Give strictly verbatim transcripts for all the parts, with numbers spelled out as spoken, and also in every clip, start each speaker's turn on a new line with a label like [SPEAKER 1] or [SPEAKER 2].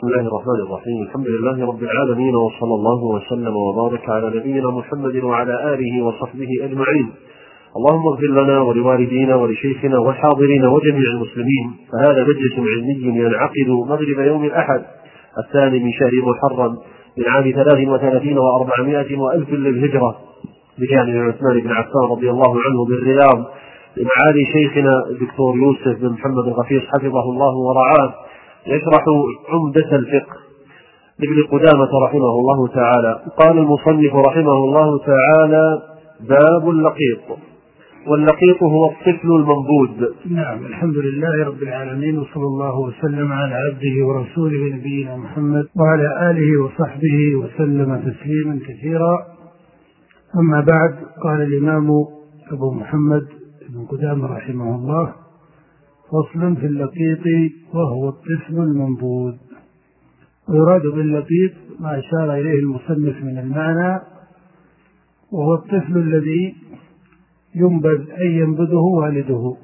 [SPEAKER 1] بسم الله الرحمن الرحيم. الحمد لله رب العالمين، وصلى الله وسلم وبارك على نبينا محمد وعلى آله وصحبه أجمعين. اللهم اغفر لنا ولوالدينا ولشيخنا والحاضرين وجميع المسلمين. فهذا مجلس علمي ينعقد مغرب يوم الأحد الثاني من شهر محرم من عام ثلاث وثلاثين وأربعمائة وألف للهجرة بجانب عثمان بن عفان رضي الله عنه بالرياض، لمعالي شيخنا الدكتور يوسف بن محمد الغفيص حفظه الله ورعاه، يشرح عمدة الفقه لابن قدامة رحمه الله تعالى. قال المصنف رحمه الله تعالى: باب اللقيط. واللقيط هو الطفل المنبوذ.
[SPEAKER 2] نعم، الحمد لله رب العالمين، وصلى الله وسلم على عبده ورسوله نبينا محمد وعلى آله وصحبه وسلم تسليما كثيرا. أما بعد، قال الإمام أبو محمد ابن قدامة رحمه الله: فصل في اللقيط وهو الطفل المنبوذ. ويراد باللقيط ما أشار إليه المصنف من المعنى، وهو الطفل الذي ينبذ أي ينبذه والده.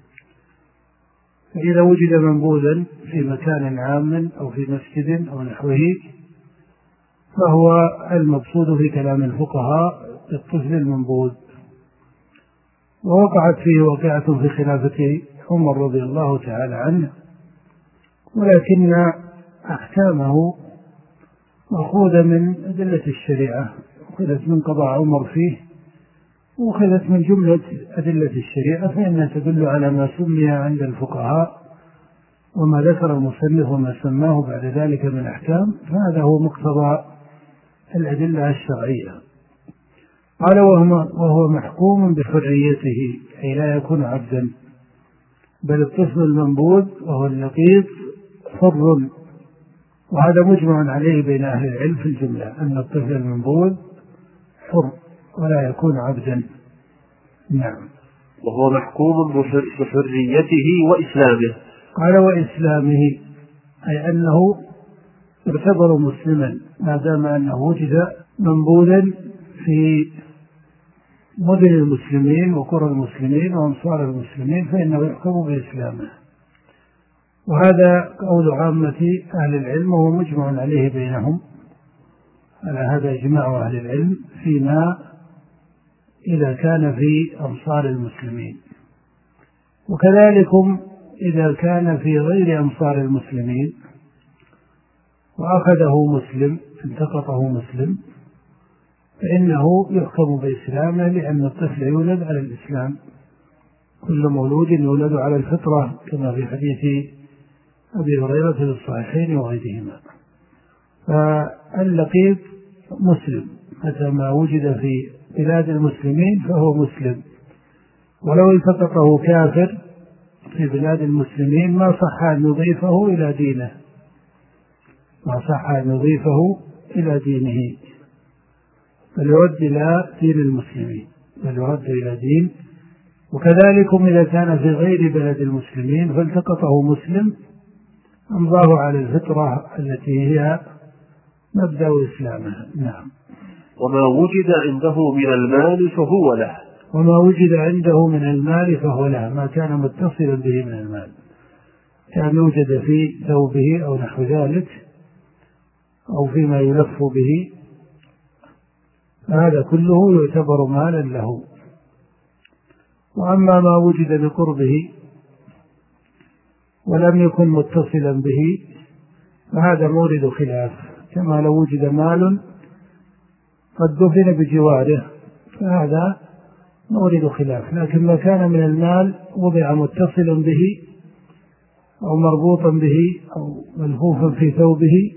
[SPEAKER 2] فإذا وجد منبوذا في مكان عام أو في مسجد أو نحوه، فهو المقصود في كلام الفقهاء الطفل المنبوذ. ووقعت فيه واقعة في خلافة عمر رضي الله تعالى عنه، ولكن أحكامه مأخوذة من أدلة الشريعة، أخذت من قضاء عمر فيه، وأخذت من جملة أدلة الشريعة، فإنها تدل على ما سمي عند الفقهاء وما ذكر المصنف وما سماه بعد ذلك من أحكام، فهذا هو مقتضى الأدلة الشرعية. قال: وهو محكوم بحريته، أي لا يكون عبدا، بل الطفل المنبوذ وهو اللقيط حر. وهذا مجمع عليه بين أهل العلم في الجملة، أن الطفل المنبوذ حر ولا يكون عبدا. نعم.
[SPEAKER 1] وهو محكوم بحريته وإسلامه.
[SPEAKER 2] قال: وإسلامه، أي أنه يعتبر مسلما ما دام أنه وجد منبوذا في مدن المسلمين وقرى المسلمين وأمصار المسلمين، فإنه يحكم بإسلامه. وهذا قول عامة أهل العلم، وهو مجمع عليه بينهم، على هذا إجماع أهل العلم فيما إذا كان في أمصار المسلمين. وكذلك إذا كان في غير أمصار المسلمين وأخذه مسلم التقطه مسلم، فإنه يحكم بإسلامه، لأن الطفل يولد على الإسلام، كل مولود يولد على الفطرة، كما في حديث أبي هريرة في الصحيحين وغيرهما. فاللقيط مسلم متى ما وجد في بلاد المسلمين فهو مسلم، ولو التقطه كافر في بلاد المسلمين ما صح أن يضيفه إلى دينه، ما صح أن يضيفه إلى دينه، بل يرد إلى دين المسلمين، بل يرد إلى دين. وكذلك إذا كان في غير بلد المسلمين فالتقطه مسلم أمضاه على الفطرة التي هي مبدأ إسلامه. نعم.
[SPEAKER 1] وما وجد عنده من المال فهو له.
[SPEAKER 2] وما وجد عنده من المال فهو له، ما كان متصلا به من المال، كان يوجد في ثوبه أو نحو ذلك أو فيما يلف به، هذا كله يعتبر مالا له. وأما ما وجد بقربه ولم يكن متصلا به فهذا مورد خلاف، كما لو وجد مال قد دفن بجواره فهذا مورد خلاف. لكن ما كان من المال وضع متصلا به أو مربوطا به أو ملفوفا في ثوبه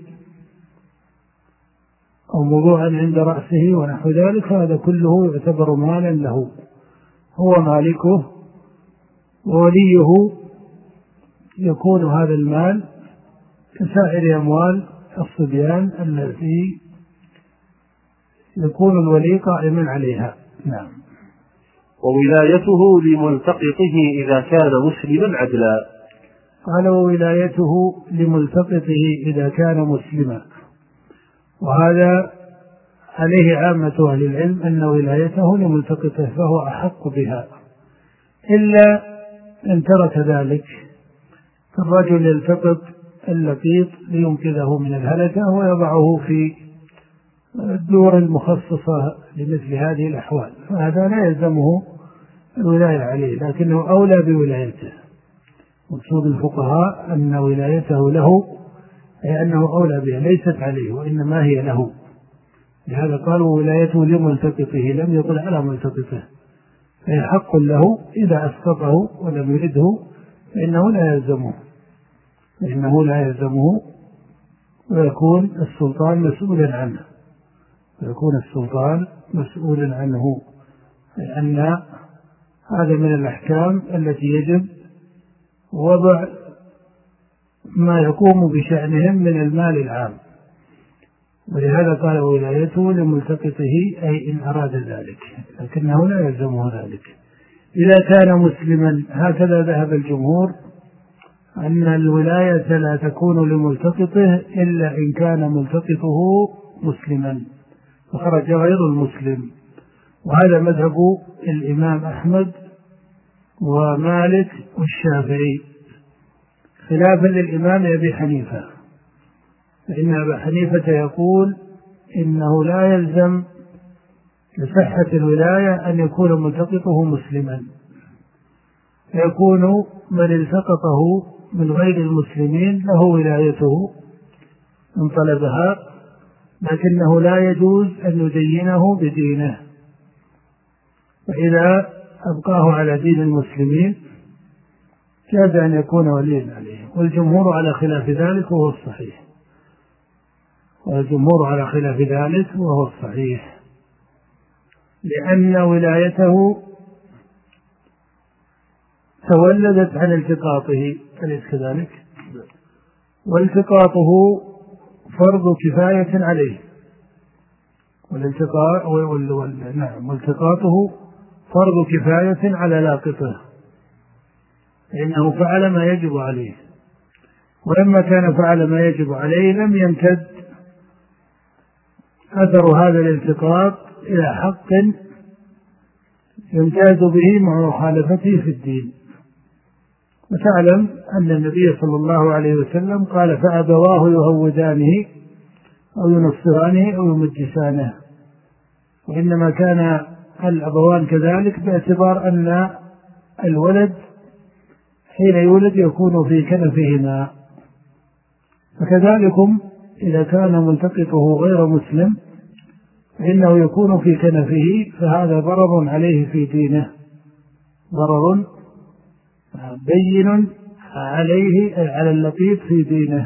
[SPEAKER 2] أو موضوعا عند رأسه ونحو ذلك، هذا كله يعتبر مالا له، هو مالكه، ووليه يكون هذا المال كسائر أموال الصبيان التي يكون الولي قائما عليها. نعم.
[SPEAKER 1] وولايته لملتقطه إذا كان مسلما عدلا.
[SPEAKER 2] قال: وولايته لملتقطه إذا كان مسلما، وهذا عليه عامة أهل العلم أن ولايته لملتقطه فهو أحق بها، إلا أن ترك ذلك، فالرجل يلتقط اللقيط لينقذه من الهلكة ويضعه في الدور المخصصة لمثل هذه الأحوال، فهذا لا يلزمه الولاية عليه، لكنه أولى بولايته. مقصود الفقهاء أن ولايته له أي أنه أولى بها، ليست عليه وإنما هي له. لهذا قالوا ولايته لملتقطه، لم يقل على ملتقطه، فهي حق له. إذا أسقطه ولم يرده فإنه لا يلزمه فإنه لا يلزمه ويكون السلطان مسؤولا عنه ويكون السلطان مسؤولا عنه لأن هذا من الأحكام التي يجب وضع ما يقوم بشأنهم من المال العام. ولهذا قال ولايته لملتقطه أي إن أراد ذلك، لكنه لا يلزمه ذلك. إذا كان مسلما، هكذا ذهب الجمهور، أن الولاية لا تكون لملتقطه إلا إن كان ملتقطه مسلما فخرج غير المسلم، وهذا مذهب الإمام أحمد ومالك والشافعي، خلافا للإمام أبي حنيفة، فإن أبا حنيفة يقول إنه لا يلزم لصحة الولاية أن يكون ملتقطه مسلما، فيكون من التقطه من غير المسلمين له ولايته من طلبها، لكنه لا يجوز أن يدينه بدينه، فإذا أبقاه على دين المسلمين جاز أن يكون وليا عليه. والجمهور على خلاف ذلك وهو الصحيح والجمهور على خلاف ذلك وهو الصحيح لأن ولايته تولدت عن التقاطه، أليس كذلك؟ والتقاطه فرض كفاية عليه، والالتقاط نعم والتقاطه فرض كفاية على لاقطه، لأنه فعل ما يجب عليه، ولما كان فعل ما يجب عليه لم يمتد أثر هذا الالتقاط إلى حق يمتاز به مع مخالفته في الدين. وتعلم أن النبي صلى الله عليه وسلم قال فأبواه يهودانه أو ينصرانه أو يمجسانه، وإنما كان الأبوان كذلك باعتبار أن الولد حين يولد يكون في كنفهما، فكذلكم إذا كان ملتقطه غير مسلم فإنه يكون في كنفه، فهذا ضرر عليه في دينه، ضرر بين عليه على اللقيط في دينه.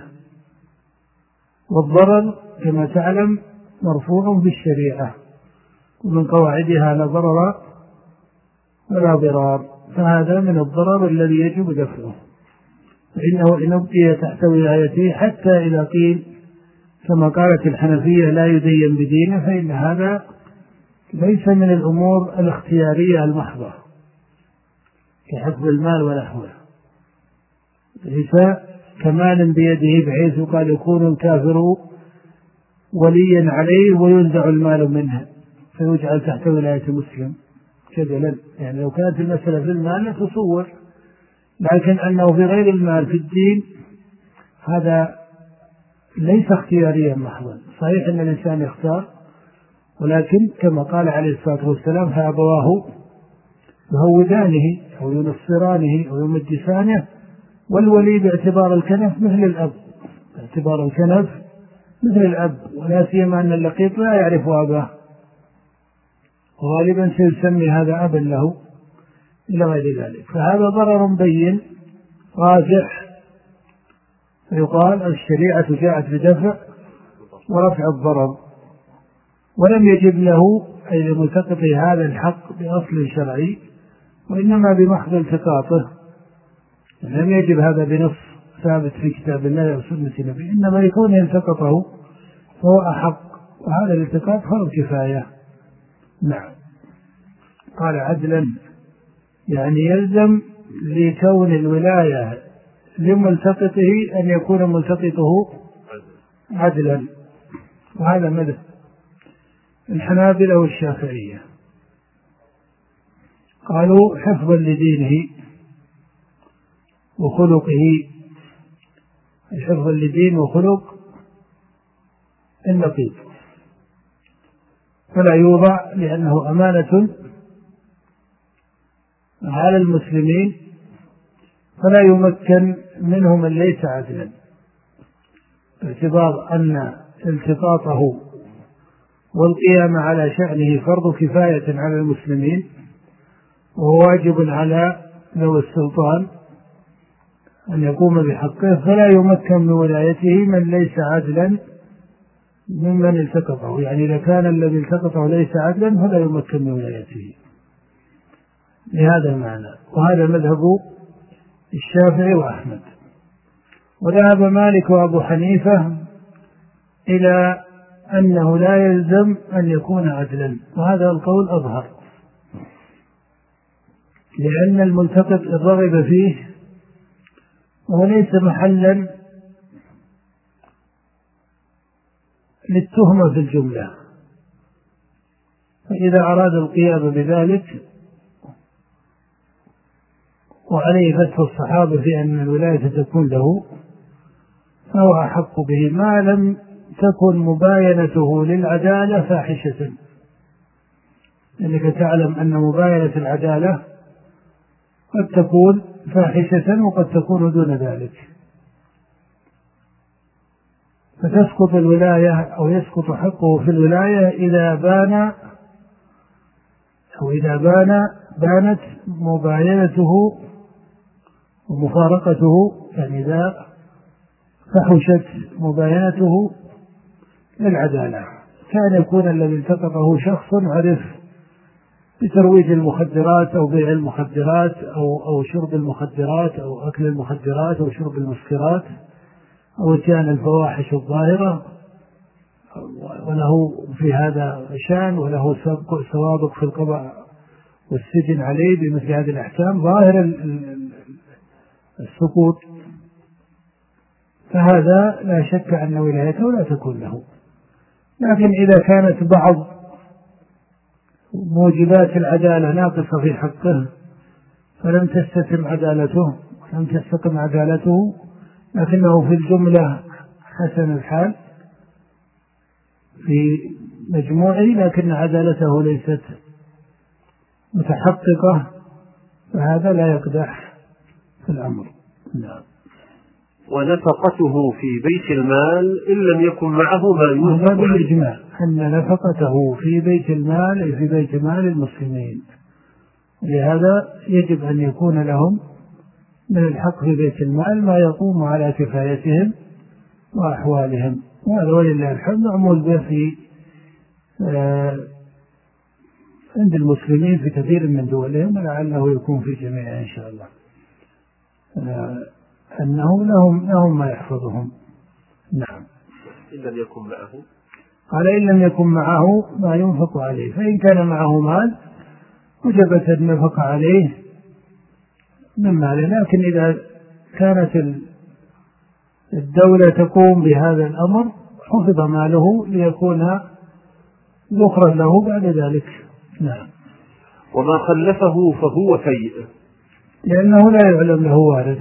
[SPEAKER 2] والضرر كما تعلم مرفوع بالشريعة، ومن قواعدها لا ضرر ولا ضرار، فهذا من الضرر الذي يجب دفعه، فإنه إن أبقي تحت ولايته حتى إذا قيل كما قالت الحنفية لا يدين بدينه، فإن هذا ليس من الأمور الاختيارية المحضة كحفظ المال ونحوه، ليس كمال بيده بحيث قال يكون الكافر وليا عليه وينزع المال منه فيجعل تحت ولاية مسلم كذلا. يعني لو كانت المسألة في المال تصور، لكن أنه في غير المال في الدين هذا ليس اختياريا محضا. صحيح أن الإنسان يختار، ولكن كما قال عليه الصلاة والسلام فأبواه يهودانه أو ينصرانه أو يمجسانه، والولي باعتبار الكنف مثل الأب، باعتبار الكنف مثل الأب، ولا سيما أن اللقيط لا يعرف أباه، غالبا سيسمي هذا أبا له إلى غير ذلك، فهذا ضرر بين راجح، فيقال الشريعة جاءت بدفع ورفع الضرر، ولم يجب له أي لملتقطه هذا الحق بأصل شرعي، وإنما بمحض التقاطه، لم يجب هذا بنص ثابت في كتاب الله وسنة النبي، إنما يكون التقطه فهو أحق، وهذا الالتقاط فرض كفاية. نعم. قال عدلا يعني يلزم لكون الولاية لملتقطه أن يكون ملتقطه عدلا، وهذا مذهب الحنابلة والشافعية، قالوا حفظا لدينه وخلقه حفظا لدين وخلق اللقيط، فلا يوضع لأنه أمانة على المسلمين، فلا يمكن منه من ليس عدلا، باعتبار أن التقاطه والقيام على شأنه فرض كفاية على المسلمين، وهو واجب على ذوي السلطان أن يقوم بحقه، فلا يمكن من ولايته من ليس عدلا ممن التقطه. يعني إذا كان الذي التقطه ليس عدلا فلا يمكن من ولايته لهذا المعنى. وهذا مذهب الشافعي وأحمد. وذهب مالك وأبو حنيفة إلى أنه لا يلزم أن يكون عدلا، وهذا القول أظهر، لأن الملتقط الرغب فيه وليس محلا للتهمة في الجملة، فإذا أراد القيام بذلك وعليه فتح الصحابة في أن الولاية تكون له فهو أحق به، ما لم تكن مباينته للعدالة فاحشة، لأنك تعلم أن مباينة العدالة قد تكون فاحشة وقد تكون دون ذلك، فتسقط الولاية أو يسقط حقه في الولاية إذا بان أو إذا بان بانت مباينته ومفارقته، يعني إذا فحشت مباينته للعدالة، كان يكون الذي التقطه شخص عرف بترويج المخدرات أو بيع المخدرات أو أو شرب المخدرات أو أكل المخدرات أو شرب المسكرات أو اتيان الفواحش الظاهرة، وله في هذا شان وله سوابق في القضاء والسجن عليه بمثل هذه الأحكام، ظاهر السقوط، فهذا لا شك أن ولايته لا تكون له. لكن إذا كانت بعض موجبات العدالة ناقصة في حقه فلم تستتم عدالته لم تستقم عدالته لكنه في الجملة حسن الحال في مجموعه، لكن عدالته ليست متحققة، فهذا لا يقدح في الأمر. نعم.
[SPEAKER 1] ونفقته في بيت المال إن لم يكن معه ما ينفق
[SPEAKER 2] عليه. بالإجماع أن نفقته في بيت المال في بيت مال المسلمين، لهذا يجب أن يكون لهم من الحق في بيت المال ما يقوم على كفايتهم وأحوالهم، وهذا ولله الحمد معمول به في آه عند المسلمين في كثير من دولهم، ولعله يكون في جميعها إن شاء الله، آه أنه لهم لهم ما يحفظهم. نعم.
[SPEAKER 1] إن لم يكن معه
[SPEAKER 2] قال إن لم يكن معه ما ينفق عليه، فإن كان معه مال وجبت النفقة عليه من ماله، لكن إذا كانت الدولة تقوم بهذا الأمر حفظ ماله ليكون ذخرا له بعد ذلك. نعم.
[SPEAKER 1] وما خلفه فهو فيء،
[SPEAKER 2] لأنه لا يعلم له وارث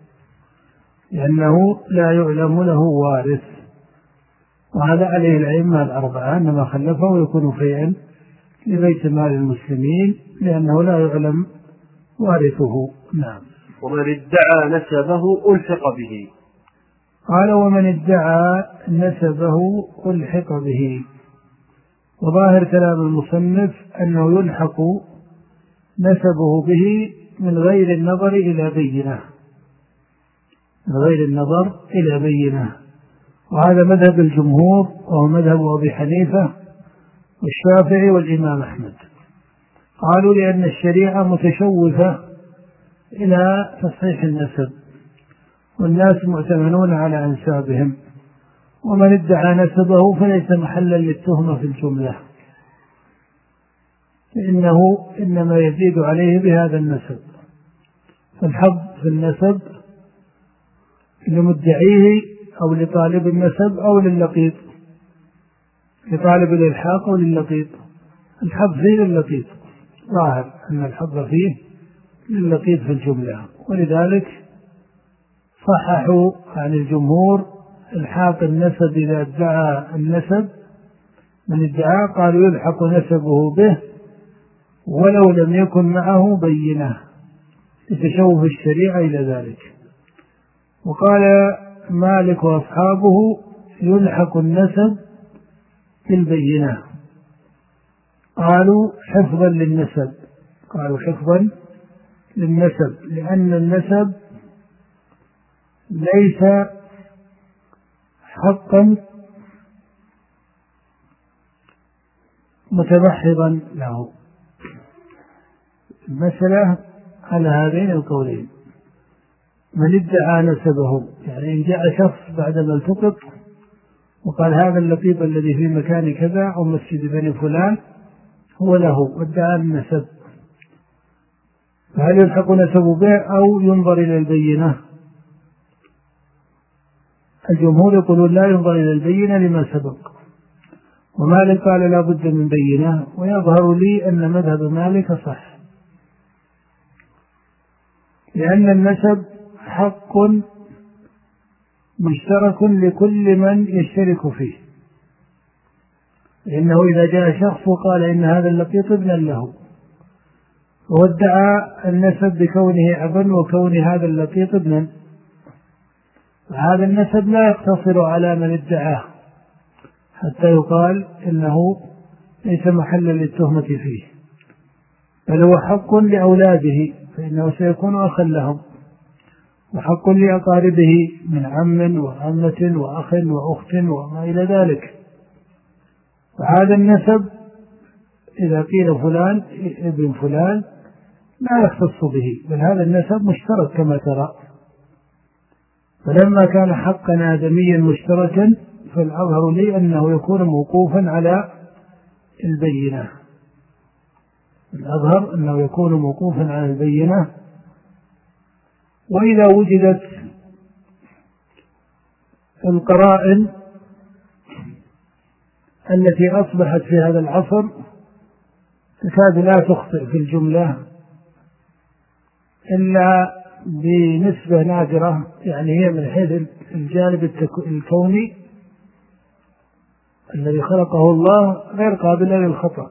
[SPEAKER 2] لأنه لا يعلم له وارث وهذا عليه الأئمة الأربعة أن ما خلفه يكون فيئا لبيت مال المسلمين لأنه لا يعلم وارثه. نعم.
[SPEAKER 1] ومن ادعى نسبه ألحق به.
[SPEAKER 2] قال ومن ادعى نسبه ألحق به، وظاهر كلام المصنف أنه يلحق نسبه به من غير النظر إلى بينة من غير النظر إلى بينة وهذا مذهب الجمهور وهو مذهب أبي حنيفة والشافعي والإمام أحمد. قالوا لأن الشريعة متشوفة إلى تصحيح النسب والناس معتمنون على أنسابهم، ومن ادعى نسبه فليس محلا للتهمة في الجملة، فإنه إنما يزيد عليه بهذا النسب، فالحظ في النسب لمدعيه أو لطالب النسب أو لللقيط، لطالب الإلحاق أو لللقيط. الحظ فيه لللقيط، ظاهر أن الحظ فيه لللقيط في الجملة، ولذلك صححوا عن الجمهور الحاق النسب إذا ادعى النسب، من ادعى قالوا يلحق نسبه به ولو لم يكن معه بينة لتشوف الشريعة إلى ذلك. وقال مالك وأصحابه يلحق النسب بالبينة، قالوا حفظا للنسب، قالوا حفظا للنسب لأن النسب ليس حقا متمحضا له. المسألة على هذين القولين، من ادعى نسبه يعني إن جاء شخص بعدما التقط وقال هذا اللقيط الذي في مكان كذا أو مسجد بني فلان هو له وادعى النسب، فهل يلحق نسبه به أو ينظر إلى البينة؟ الجمهور يقولون لا ينظر إلى البينة لما سبق، ومالك قال لا بد من بينة، ويظهر لي أن مذهب مالك صح، لأن النسب حق مشترك لكل من يشترك فيه، لأنه إذا جاء شخص وقال إن هذا اللقيط ابنا له وادعى النسب بكونه أبا وكون هذا اللقيط ابنا، هذا النسب لا يقتصر على من ادعاه حتى يقال إنه ليس محلا للتهمة فيه، بل هو حق لأولاده فإنه سيكون أخا لهم، وحق لأقاربه من عم وعمة وأخ وأخت وما إلى ذلك. فهذا النسب إذا قيل فلان ابن فلان لا يختص به، بل هذا النسب مشترك كما ترى، فلما كان حقا آدميا مشتركا فالأظهر لي أنه يكون موقوفا على البينة، الأظهر أنه يكون موقوفا على البينة. وإذا وجدت القرائن التي أصبحت في هذا العصر تكاد لا تخطئ في الجملة إلا بنسبة نادرة، يعني هي من حيث الجانب الكوني الذي خلقه الله غير قابلة للخطأ،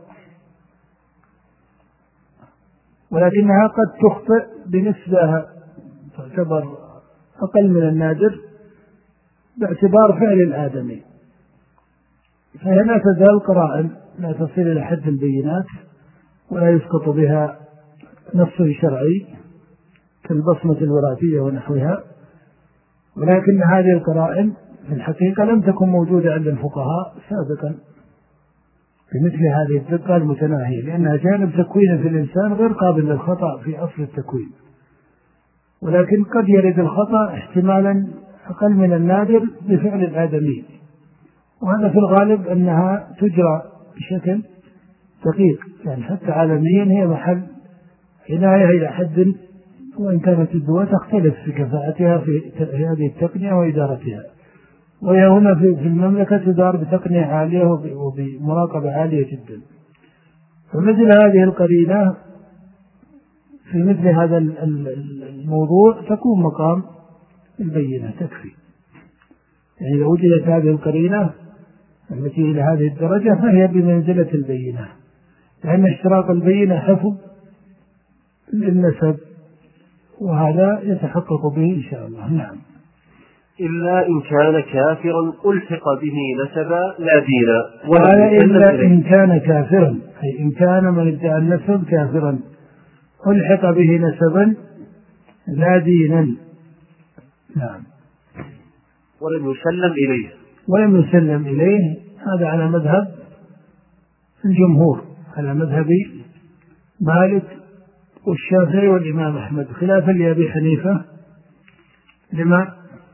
[SPEAKER 2] ولكنها قد تخطئ بنسبة تعتبر أقل من النادر باعتبار فعل الآدمي، فهنا تزال قرائن لا تصل إلى حد البينات ولا يسقط بها نص شرعي كالبصمة الوراثية ونحوها، ولكن هذه القرائن في الحقيقة لم تكن موجودة عند الفقهاء سابقا بمثل هذه الدقة المتناهية، لأنها جانب تكوين في الإنسان غير قابل للخطأ في أصل التكوين، ولكن قد يرد الخطأ احتمالا أقل من النادر بفعل الآدمي، وهذا في الغالب أنها تجرى بشكل دقيق، يعني حتى عالميا هي محل عناية إلى حد، وإن كانت الدول تختلف في كفاءتها في هذه التقنية وإدارتها، وهي هنا في المملكة تدار بتقنية عالية وبمراقبة عالية جدا. فمثل هذه القرينة في مثل هذا الموضوع تكون مقام البينة تكفي، يعني إذا وجدت هذه القرينة التي إلى هذه الدرجة فهي بمنزلة البينة، لأن اشتراط البينة حفظ للنسب، وهذا يتحقق به إن شاء الله. نعم.
[SPEAKER 1] إلا إن كان كافرا ألحق به نسبا لا دينا،
[SPEAKER 2] ولا إلا إن كان كافرا، أي إن كان من ادعى النسب كافرا ألحق به نسبا لا دينا. نعم.
[SPEAKER 1] ولم يسلم إليه
[SPEAKER 2] ولم يسلم إليه، هذا على مذهب الجمهور، على مذهب مالك والشافعي والإمام أحمد، خلافا لأبي حنيفة. لما؟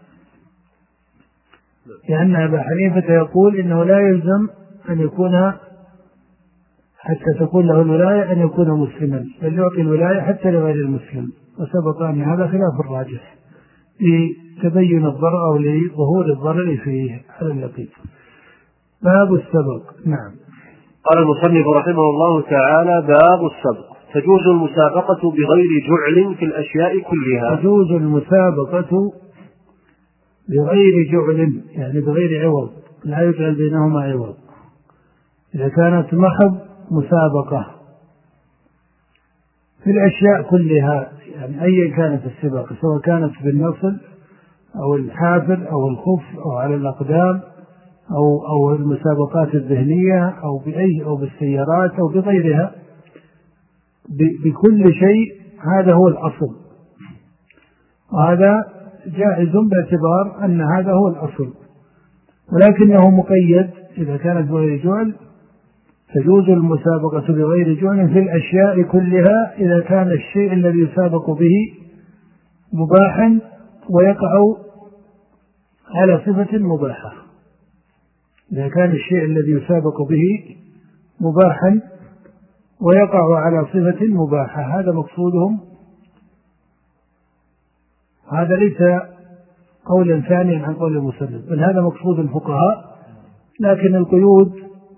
[SPEAKER 2] لأن أبا حنيفة يقول إنه لا يلزم أن يكون حتى تكون له الولاية أن يكون مسلما، بل يعطي الولاية حتى لغير المسلم، وسبق أن هذا خلاف الراجح لتبين الضرر أو لظهور الضرر فيه على اللقيط. باب السبق. نعم.
[SPEAKER 1] قال المصنف رحمه الله تعالى: باب السبق. تجوز المسابقة بغير جعل في الأشياء كلها.
[SPEAKER 2] تجوز المسابقة بغير جعل يعني بغير عوض، لا يجعل بينهما عوض. إذا كانت محض مسابقة في الأشياء كلها، يعني أيا كانت السباق، سواء كانت بالنصل أو الحافر أو الخف أو على الأقدام أو أو المسابقات الذهنية أو بأي أو بالسيارات أو بغيرها، بكل شيء هذا هو الأصل، وهذا جائز باعتبار أن هذا هو الأصل، ولكنه مقيد. إذا كانت بغير جعل تجوز المسابقة بغير جعل في الأشياء كلها إذا كان الشيء الذي يسابق به مباحا ويقع على صفة مباحة. إذا كان الشيء الذي يسابق به مباحا ويقع على صفة مباحة، هذا مقصودهم. هذا ليس قولا ثانيا عن قول المسلم، بل هذا مقصود الفقهاء. لكن القيود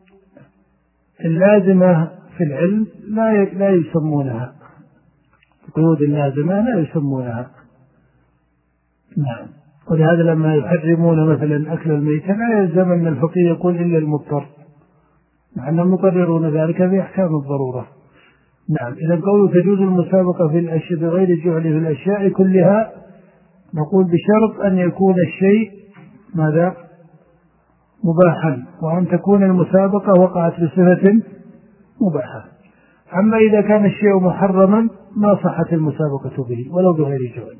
[SPEAKER 2] اللازمة في العلم لا لا يسمونها، القيود اللازمة لا يسمونها. نعم. ولهذا لما يحرمون مثلا أكل الميتة لا يلزم أن الفقيه يقول إلا المضطر، مع أنهم يقررون ذلك في أحكام الضرورة. نعم. إذا قوله تجوز المسابقة في الأشياء بغير الجعل في الأشياء كلها، نقول بشرط أن يكون الشيء ماذا؟ مباحا، وأن تكون المسابقة وقعت بصفة مباحة. أما إذا كان الشيء محرما ما صحت المسابقة به ولو بغير جعل،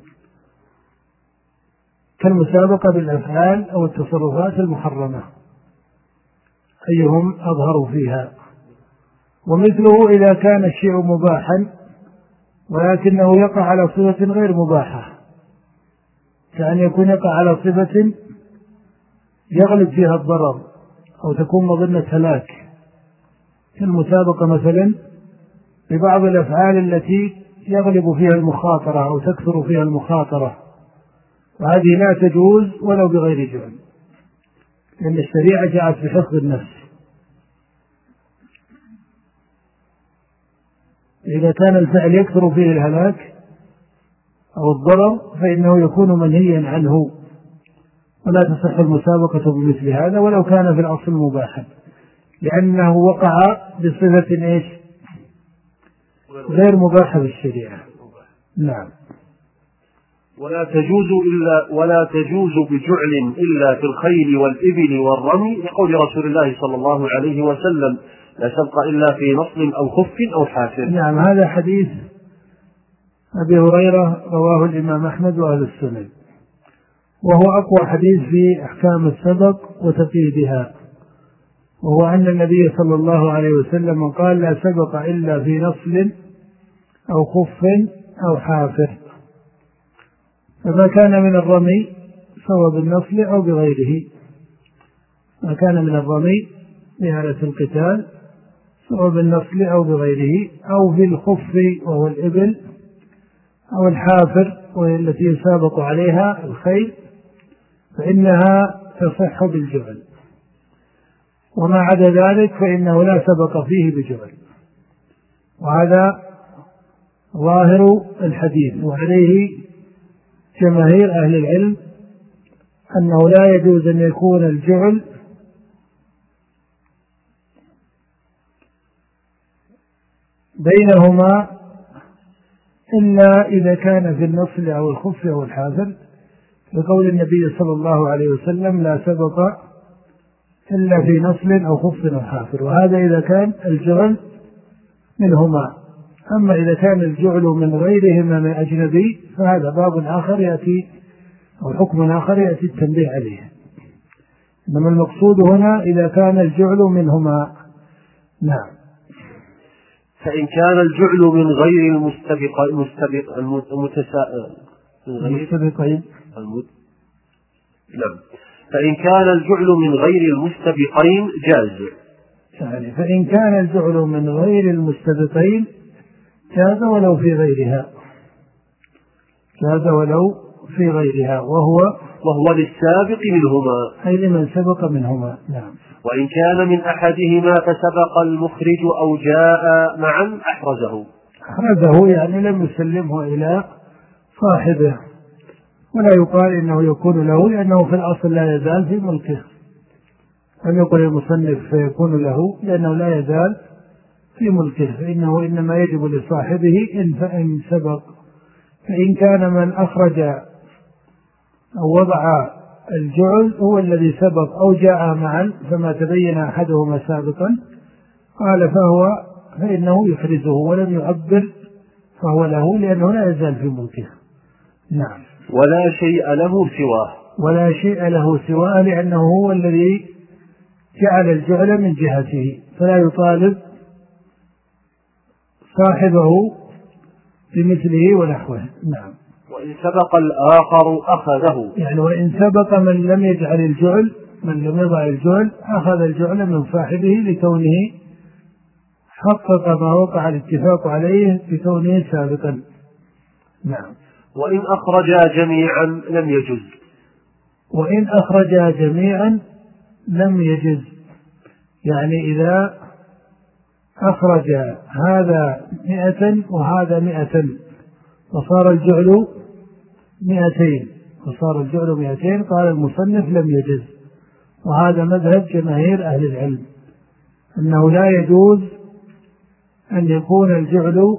[SPEAKER 2] كالمسابقة بالأفعال أو التصرفات المحرمة أيهم أظهر فيها. ومثله إذا كان الشيء مباحا ولكنه يقع على صفة غير مباحة، كأن يكون يقع على صفة يغلب فيها الضرر أو تكون مظنة هلاك، كالمسابقة مثلا ببعض الأفعال التي يغلب فيها المخاطرة أو تكثر فيها المخاطرة، وهذه لا تجوز ولو بغير جعل، لأن الشريعة جاءت بحفظ النفس. إذا كان الفعل يكثر فيه الهلاك أو الضرر فإنه يكون منهيا عنه، ولا تصح المسابقة بمثل هذا ولو كان في الأصل مباحا، لأنه وقع بصفة إيش؟ غير مباحة بالشريعة. نعم.
[SPEAKER 1] ولا تجوز إلا ولا تجوز بجعل إلا في الخيل والإبل والرمي، لقول رسول الله صلى الله عليه وسلم: لا سبق إلا في نصل أو خف أو حافر.
[SPEAKER 2] نعم. هذا حديث أبي هريرة رواه الإمام أحمد وأهل السنن، وهو أقوى حديث في أحكام السبق وتقييدها، وهو أن النبي صلى الله عليه وسلم قال: لا سبق إلا في نصل أو خف أو حافر. فما كان من الرمي سواء بالنصل أو بغيره، ما كان من الرمي بآلة القتال سواء بالنصل أو بغيره، أو في الخف وهو الإبل، أو الحافر وهي التي يسابق عليها الخيل، فإنها تصح بالجعل، وما عدا ذلك فإنه لا سبق فيه بجعل. وهذا ظاهر الحديث، وعليه جماهير أهل العلم أنه لا يجوز أن يكون الجعل بينهما إلا إذا كان في النصل أو الخف أو الحافر، لقول النبي صلى الله عليه وسلم: لا سبق إلا في نصل أو خف أو حافر. وهذا إذا كان الجعل منهما. أما إذا كان الجعل من غيرهما من أجنبي فهذا باب آخر يأتي، أو حكم آخر يأتي التنبيه عليه. إنما المقصود هنا إذا كان الجعل منهما. نعم.
[SPEAKER 1] فإن كان الجعل من غير المستبق المستبق المتساءل
[SPEAKER 2] المستبقين
[SPEAKER 1] المد... نعم. فإن كان الجعل من غير المستبقين جاز.
[SPEAKER 2] يعني فإن كان الجعل من غير المستبقين جاز ولو في غيرها، جاز ولو في غيرها، وهو
[SPEAKER 1] وهو للسابق منهما،
[SPEAKER 2] أي لمن سبق منهما. نعم.
[SPEAKER 1] وإن كان من أحدهما فسبق المخرج أو جاء معا أحرزه.
[SPEAKER 2] أحرزه يعني لم يسلمه إلى صاحبه، ولا يقال إنه يكون له، لأنه في الأصل لا يزال في ملكه. لم يقل المصنف فيكون له، لأنه لا يزال في ملكه، فإنه إنما يجب لصاحبه إن فإن سبق. فإن كان من أخرج أو وضع الجعل هو الذي سبق أو جاء معا فما تبين أحدهما سابقا، قال فهو فإنه يحرزه ولم يعبر فهو له، لأنه لا يزال في ملكه. نعم.
[SPEAKER 1] ولا شيء له سواه.
[SPEAKER 2] ولا شيء له سواه، لأنه هو الذي جعل الجعل من جهته، فلا يطالب صاحبه بمثله ونحوه. نعم.
[SPEAKER 1] وإن سبق الآخر أخذه،
[SPEAKER 2] يعني وإن سبق من لم يجعل الجعل، من لم يضع الجعل أخذ الجعل من صاحبه لكونه حقق ما وقع الاتفاق عليه بكونه سابقا. نعم.
[SPEAKER 1] وإن أخرجا جميعا لم يجز.
[SPEAKER 2] وإن أخرجا جميعا لم يجز، يعني إذا أخرج هذا مئة وهذا مئة وصار الجعل مئتين وصار الجعل مئتين قال المصنف لم يجز. وهذا مذهب جماهير أهل العلم، أنه لا يجوز أن يكون الجعل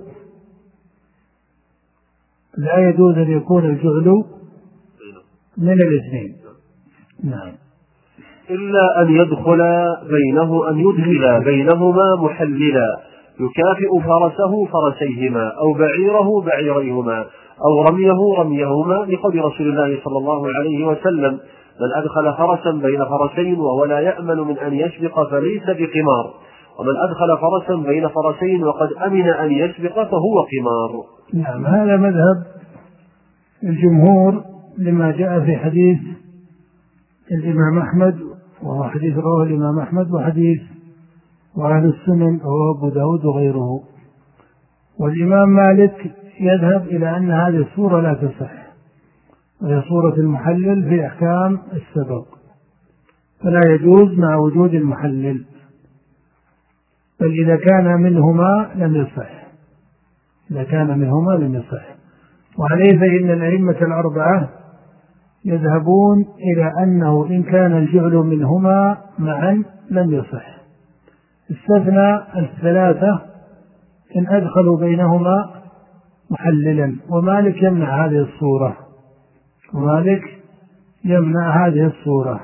[SPEAKER 2] لا يجوز أن يكون الجعل من الاثنين. نعم.
[SPEAKER 1] إلا أن يدخل بينه أن يدخل بينهما محللا يكافئ فرسه فرسيهما أو بعيره بعيريهما أو رميه رميهما، لقول رسول الله صلى الله عليه وسلم: من أدخل فرسا بين فرسين وهو لا يأمن من أن يسبق فليس بقمار، ومن أدخل فرسا بين فرسين وقد أمن أن يسبق فهو قمار.
[SPEAKER 2] نعم. هذا مذهب الجمهور لما جاء في حديث الإمام أحمد، وهو حديث رواه الإمام أحمد وحديث وأهل السنن وهو أبو داود وغيره. والإمام مالك يذهب إلى أن هذه الصورة لا تصح، وهي صورة المحلل في أحكام السبق، فلا يجوز مع وجود المحلل، بل إذا كان منهما لم يصح إذا كان منهما لم يصح. وعليه فإن الأئمة الأربعة يذهبون إلى أنه إن كان الجعل منهما معا لم يصح، استثنى الثلاثة إن أدخلوا بينهما محللا. ومالك يمنع هذه الصورة ومالك يمنع هذه الصورة.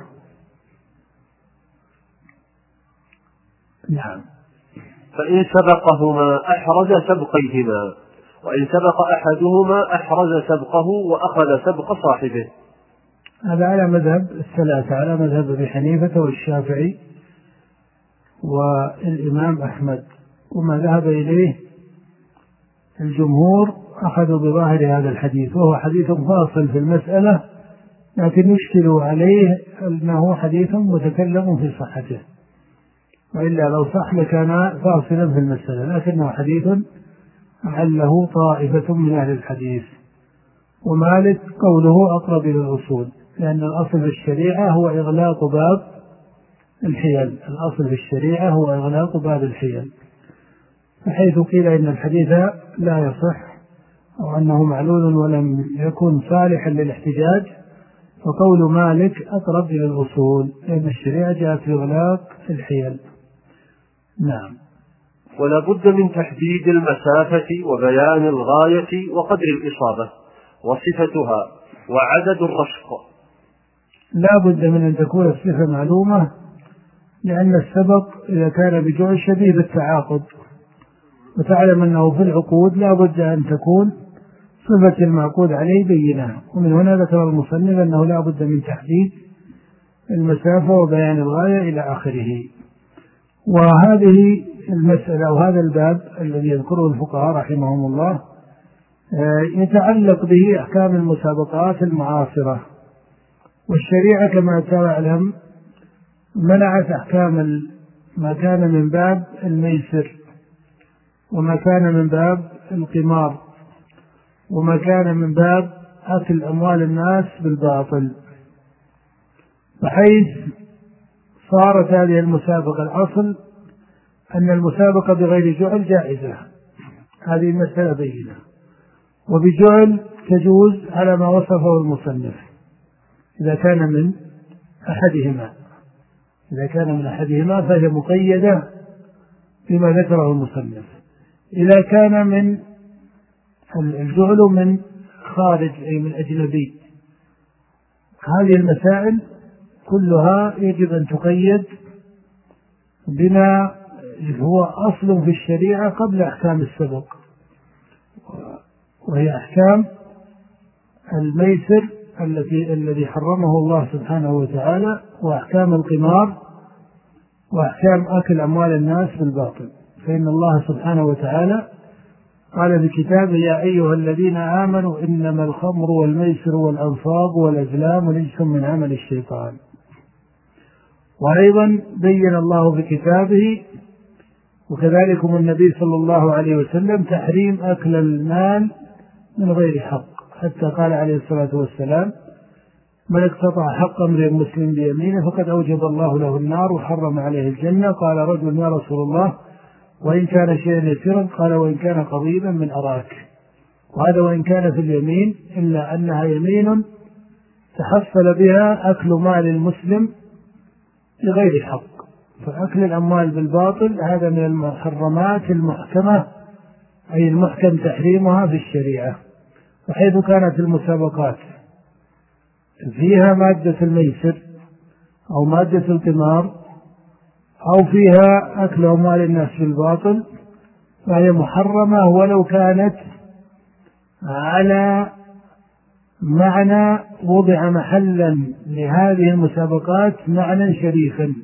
[SPEAKER 2] نعم.
[SPEAKER 1] فإن سبقهما أحرز سبقيهما، وإن سبق أحدهما أحرز سبقه وأخذ سبق صاحبه.
[SPEAKER 2] هذا على مذهب الثلاثة، على مذهب أبي حنيفة والشافعي والإمام أحمد. وما ذهب إليه الجمهور أخذوا بظاهر هذا الحديث، وهو حديث فاصل في المسألة، لكن يشكل عليه أنه حديث متكلم في صحته، وإلا لو صح لكان فاصلا في المسألة، لكنه حديث أعله طائفة من أهل الحديث. ومالك قوله أقرب إلى الأصول، لأن الأصل في الشريعة هو إغلاق باب الحيل الأصل في الشريعة هو إغلاق باب الحيل، فحيث قيل إن الحديث لا يصح أو أنه معلول ولم يكن صالحا للاحتجاج، فقول مالك أقرب إلى الأصول، لأن الشريعة جاءت في إغلاق الحيل. نعم.
[SPEAKER 1] ولا بد من تحديد المسافة وبيان الغاية وقدر الإصابة وصفتها وعدد الرشق.
[SPEAKER 2] لا بد من أن تكون الصفة معلومة، لأن السبق إذا كان بجوع شبيه بالتعاقد، وتعلم أنه في العقود لا بد أن تكون صفة المعقود عليه بينة. ومن هنا ذكر المصنف أنه لا بد من تحديد المسافة وبيان الغاية إلى آخره. وهذه المسألة أو هذا الباب الذي يذكره الفقهاء رحمهم الله يتعلق به أحكام المسابقات المعاصرة، والشريعة كما تعلم منعت أحكام ما كان من باب الميسر، وما كان من باب القمار، وما كان من باب أكل أموال الناس بالباطل، بحيث صارت هذه المسابقة الأصل أن المسابقة بغير جعل جائزة. هذه مسألة بينة. وبجعل تجوز على ما وصفه المصنف إذا كان من أحدهما إذا كان من أحدهما فهي مقيدة بما ذكره المصنف. إذا كان من الجعل من خارج أي من أجنبي، هذه المسائل كلها يجب أن تقيد بما هو أصل في الشريعة قبل أحكام السبق، وهي أحكام الميسر التي الذي حرمه الله سبحانه وتعالى، وأحكام القمار، وأحكام أكل أموال الناس بالباطل. فإن الله سبحانه وتعالى قال في كتابه: يا أيها الذين آمنوا إنما الخمر والميسر والأنصاب والأزلام رجس من عمل الشيطان. وأيضا بين الله في كتابه وكذلك النبي صلى الله عليه وسلم تحريم أكل المال من غير حق، حتى قال عليه الصلاة والسلام: من اقتطع حق امرئ مسلم بيمينه فقد أوجب الله له النار وحرم عليه الجنة. قال رجل: يا رسول الله وإن كان شيئا يسيرا؟ قال: وإن كان قضيبا من أراك. وهذا وإن كان في اليمين، إلا أنها يمين تحصل بها أكل مال المسلم بغير حق. فأكل الأموال بالباطل هذا من المحرمات المحكمة، أي المحكم تحريمها في الشريعة. وحيث كانت المسابقات فيها مادة الميسر أو مادة القمار أو فيها أكل أموال الناس بالباطل فهي محرمة، ولو كانت على معنى وضع محلا لهذه المسابقات معنى شريفا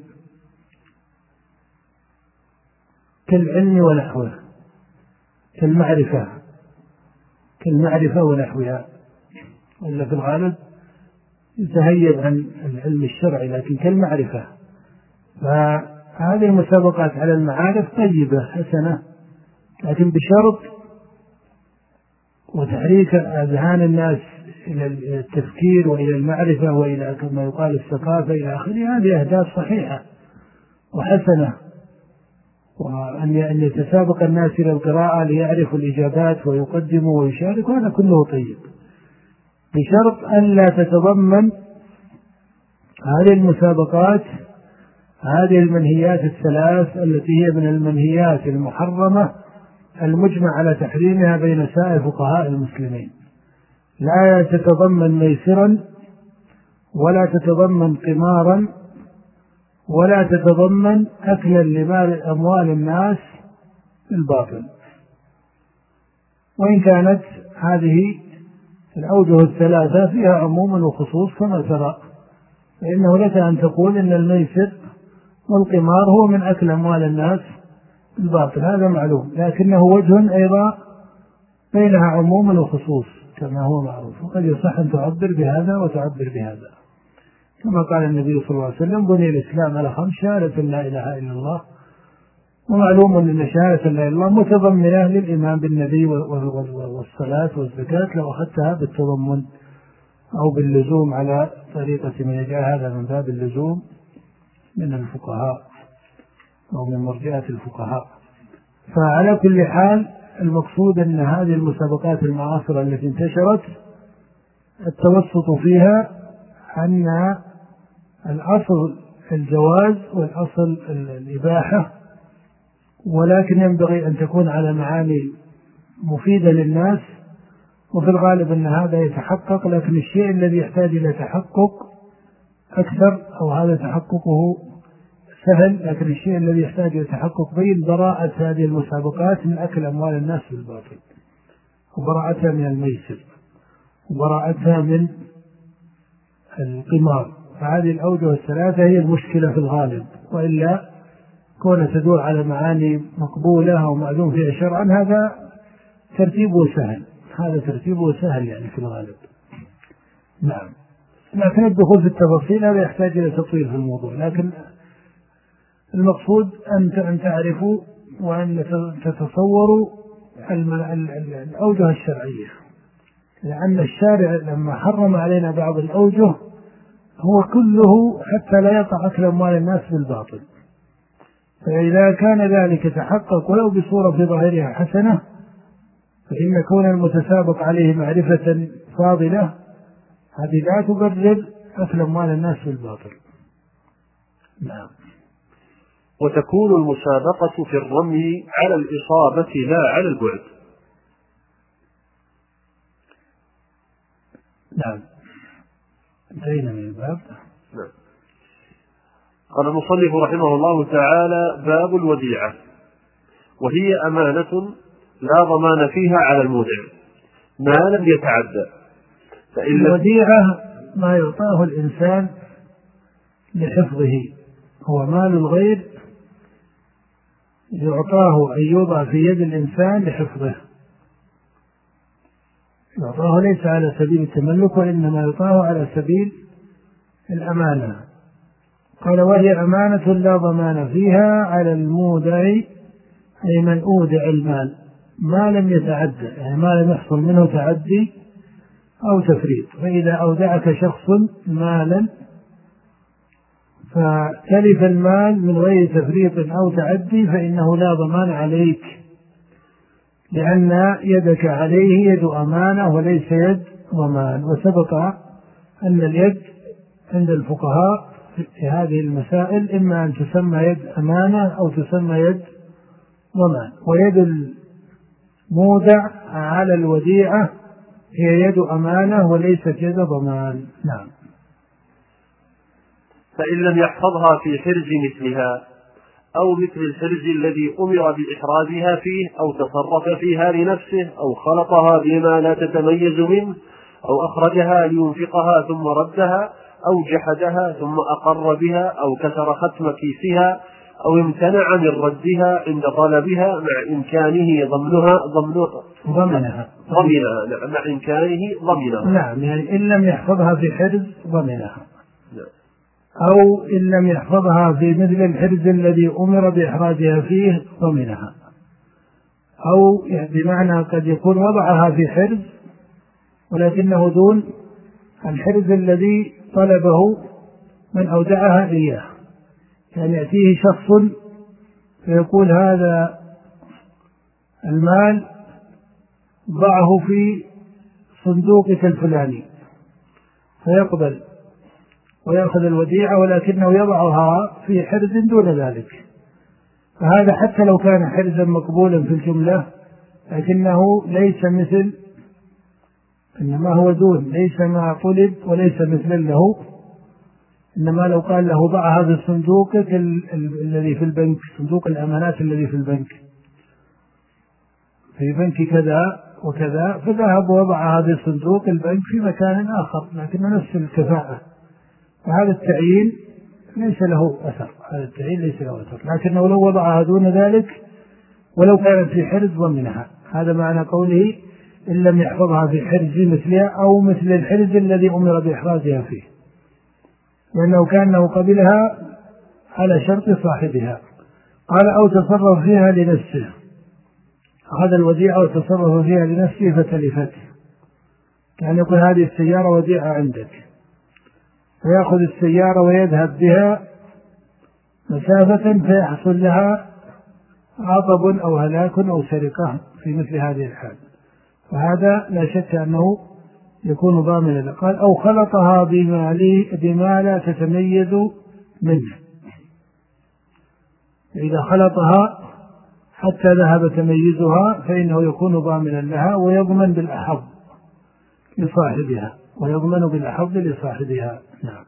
[SPEAKER 2] كالعلم ونحوه، كالمعرفة كالمعرفة ونحوها، ولا في الغالب يتهيب عن العلم الشرعي، لكن كالمعرفة. فهذه المسابقات على المعارف طيبة حسنة، لكن بشرط وتحريك أذهان الناس إلى التفكير وإلى المعرفة وإلى كما يقال الثقافة إلى آخره. هذه أهداف صحيحة وحسنة، وأن يتسابق الناس إلى القراءة ليعرفوا الإجابات ويقدموا ويشاركوا، هذا كله طيب، بشرط أن لا تتضمن هذه المسابقات هذه المنهيات الثلاث التي هي من المنهيات المحرمة المجمع على تحريمها بين سائر فقهاء المسلمين. لا تتضمن ميسرا، ولا تتضمن قمارا، ولا تتضمن أكلا لمال أموال الناس بالباطل. وإن كانت هذه الأوجه الثلاثة فيها عموم وخصوص كما ترى، فإنه لك أن تقول إن الميسر والقمار هو من أكل أموال الناس بالباطل، هذا معلوم، لكنه وجه أيضا بينها عموم وخصوص كما هو معروف. وقد يصح أن تعبر بهذا وتعبر بهذا، كما قال النبي صلى الله عليه وسلم: بني الإسلام على خمس: شهادة لا إله إلا الله. ومعلوم أن شهادة لا إله إلا الله متضمنة للإيمان بالنبي والصلاة والزكاة لو أخذتها بالتضمن أو باللزوم على طريقة من يجعل هذا من باب اللزوم من الفقهاء أو من مرجئة الفقهاء. فعلى كل حال المقصود أن هذه المسابقات المعاصرة التي انتشرت التوسط فيها أن الأصل الجواز والأصل الإباحة، ولكن ينبغي أن تكون على معاني مفيدة للناس. وفي الغالب أن هذا يتحقق، لكن الشيء الذي يحتاج إلى تحقق أكثر أو هذا تحققه سهل، لكن الشيء الذي يحتاج إلى تحقق بين براءة هذه المسابقات من أكل أموال الناس بالباطل، وبراءتها من الميسر، وبراءتها من القمار. فهذه الأوجه الثلاثة هي المشكلة في الغالب، وإلا كون تدور على معاني مقبولة أو مأذون فيها شرعا هذا ترتيبه سهل، هذا ترتيبه سهل يعني في الغالب. نعم، لكن الدخول في التفاصيل هذا يحتاج إلى تطويل في الموضوع، لكن المقصود أن تعرفوا وأن تتصوروا الأوجه الشرعية، لأن الشارع لما حرم علينا بعض الأوجه هو كله حتى لا يقع أكل أموال الناس بالباطل. فإذا كان ذلك تحقق ولو بصورة في ظاهرها حسنة فإن كون المتسابق عليه معرفة فاضلة هذه لا تبرر أكل أموال الناس بالباطل. نعم.
[SPEAKER 1] وتكون المسابقة في الرمي على الإصابة لا على البعد.
[SPEAKER 2] نعم. انتهينا من الباب.
[SPEAKER 1] نعم. قال المصنف رحمه الله تعالى: باب الوديعة، وهي أمانة لا ضمان فيها على المودع ما لم يتعدى.
[SPEAKER 2] الوديعة ما يعطاه الإنسان لحفظه، هو مال الغير يعطاه أن يوضع في يد الإنسان لحفظه، يعطاه ليس على سبيل التملك وإنما يعطاه على سبيل الأمانة. قال: وهي أمانة لا ضمان فيها على المودع، أي من أودع المال ما لم يتعدى، يعني ما لم يحصل منه تعدي أو تفريط. فإذا أودعك شخص مالا فتلف المال من غير تفريط أو تعدي فإنه لا ضمان عليك، لأن يدك عليه يد أمانة وليس يد ضمان. وسبق أن اليد عند الفقهاء في هذه المسائل إما أن تسمى يد أمانة أو تسمى يد ضمان، ويد المودع على الوديعة هي يد أمانة وليست يد ضمان. نعم.
[SPEAKER 1] فإن لم يحفظها في حرز مثلها أو مثل الحرز الذي أمر بإحرازها فيه، أو تصرف فيها لنفسه، أو خلطها بما لا تتميز منه، أو أخرجها لينفقها ثم ردها، أو جحدها ثم أقر بها، أو كسر ختم كيسها، أو امتنع من ردها عند طلبها مع إمكانه ضمنها ضمنها
[SPEAKER 2] ضمنها
[SPEAKER 1] ضمنها مع إمكانه ضمنها.
[SPEAKER 2] نعم، يعني إن لم يحفظها في حرز ضمنها،
[SPEAKER 1] نعم.
[SPEAKER 2] أو إن لم يحفظها في مثل الحرز الذي أمر بإحراجها فيه ضمنها، أو بمعنى قد يكون وضعها في حرز ولكنه دون الحرز الذي طلبه من أودعها إياه، يعني يأتيه شخص فيقول: هذا المال ضعه في صندوقك الفلاني، فيقبل ويأخذ الوديعة ولكنه يضعها في حرز دون ذلك. فهذا حتى لو كان حرزا مقبولا في الجملة لكنه ليس مثل، إنما هو دون، ليس ما طلب وليس مثل له. إنما لو قال له: ضع هذا الصندوق الذي في البنك، صندوق الأمانات الذي في البنك في بنك كذا وكذا، فذهب وضع هذا الصندوق البنك في مكان آخر لكن نفس الكفاءة، فهذا التعيين ليس له أثر، هذا التعيين ليس له أثر. لكنه لو وضعها دون ذلك ولو كانت في حرز ضمنها. هذا معنى قوله: إن لم يحفظها في حرز مثلها أو مثل الحرز الذي أمر بإحرازها فيه، لأنه كأنه قبلها على شرط صاحبها. قال: أو تصرف فيها لنفسه، أخذ الوديعة وتصرف فيها لنفسه فتلفت، يعني يقول: هذه السيارة وديعة عندك، فيأخذ السيارة ويذهب بها مسافة فيحصل لها عطب أو هلاك أو سرقة في مثل هذه الحال، فهذا لا شك أنه يكون ضامنا. قال: أو خلطها بما لا تتميز منه، إذا خلطها حتى ذهب تميزها فإنه يكون ضامنا لها ويضمن بالأحظ لصاحبها ويضمن بالأحظ لصاحبها. نعم.